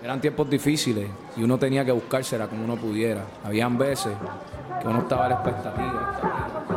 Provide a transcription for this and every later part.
Eran tiempos difíciles y uno tenía que buscársela como uno pudiera. Habían veces que uno estaba a la expectativa.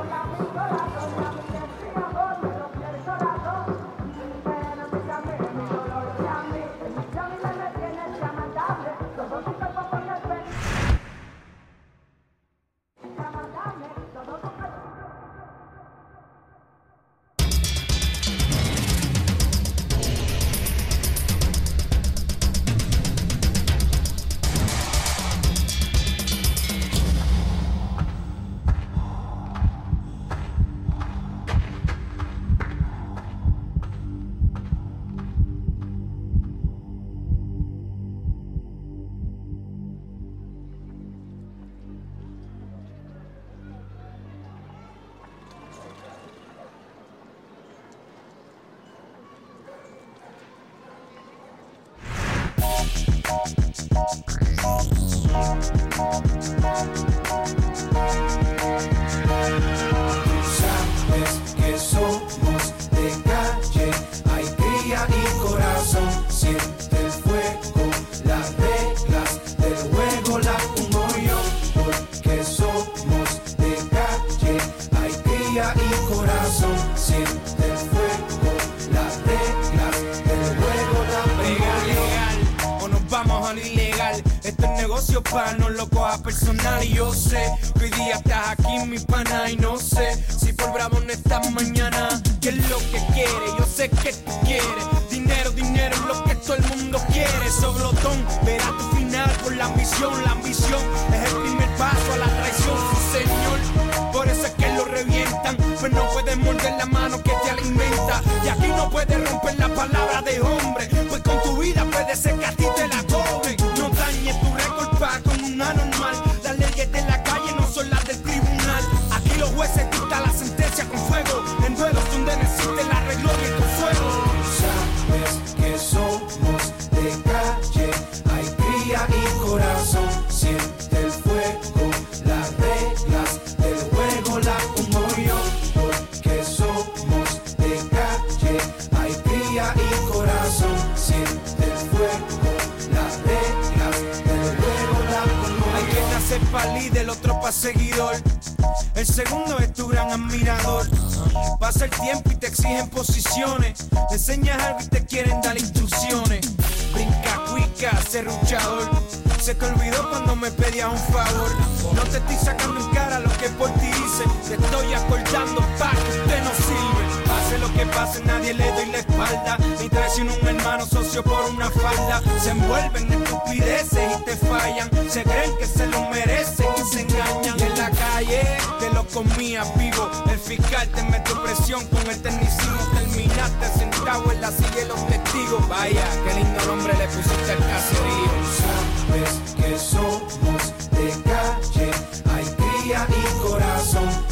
Sabes que somos de calle, hay cría y corazón. Siente el fuego, las reglas del juego las pongo yo. Porque somos de calle, hay cría y corazón. Siente el fuego, las reglas del juego las pongo yo. Legal, o nos vamos a lo ilegal. Esto es negocio para no lo cojas personal. Y yo sé que hoy día estás aquí, mi pana. Y no sé si por bravo no estás mañana. ¿Qué es lo que quieres? Yo sé que tú quieres. Dinero, dinero es lo que todo el mundo quiere. Soblotón, verás tu final con la ambición. La ambición es el primer paso a la traición, sí señor. Por eso es que lo revientan. Pues no puedes morder la mano que te alimenta. Y aquí no puedes romper la palabra de hombre. Pues con tu vida puede ser que a ti te la cobren. No dañes tu récord pa' con un anormal. Las leyes de la calle no son las del tribunal. Aquí los jueces dictan la sentencia con fuego. En duelos donde no existe la regla y el fuego. Sabes que somos de calle, hay cría y corazón. Siente el fuego, las reglas del juego las pongo yo. Porque somos de calle, hay cría y corazón. Siente el fuego, las reglas del juego las pongo yo. Hay quien nace pa' líder, otro pa' seguidor. El segundo es tu gran admirador. Pasa el tiempo y te exigen posiciones. Le enseñas algo y te quieren dar instrucciones. Brinca, cuica, serruchador. Se te olvidó cuando me pedías un favor. No te estoy sacando en cara lo que por ti hice. Te estoy acordando pa' que usted no sirve. Pase lo que pase, nadie le doy la espalda. Ni traiciona un hermano socio por una falda. Se envuelven en estupideces y te fallan. Se creen que se lo merecen y se engañan. Y en la calle te lo comías vivo. El fiscal te metió presión con el tecnicismo. Terminaste sentado en la silla de los testigos. Vaya, qué lindo nombre le pusiste al caserío. Sabes que somos de calle, hay cría y corazón.